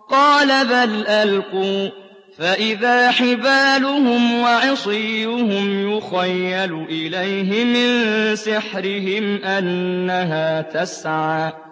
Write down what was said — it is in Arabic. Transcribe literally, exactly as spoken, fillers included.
قَالَ بَلْ أَلْقُوا فَإِذَا حِبَالُهُمْ وَعِصِيُّهُمْ يُخَيَّلُ إِلَيْهِ مِن سِحْرِهِمْ أَنَّهَا تَسْعَىٰ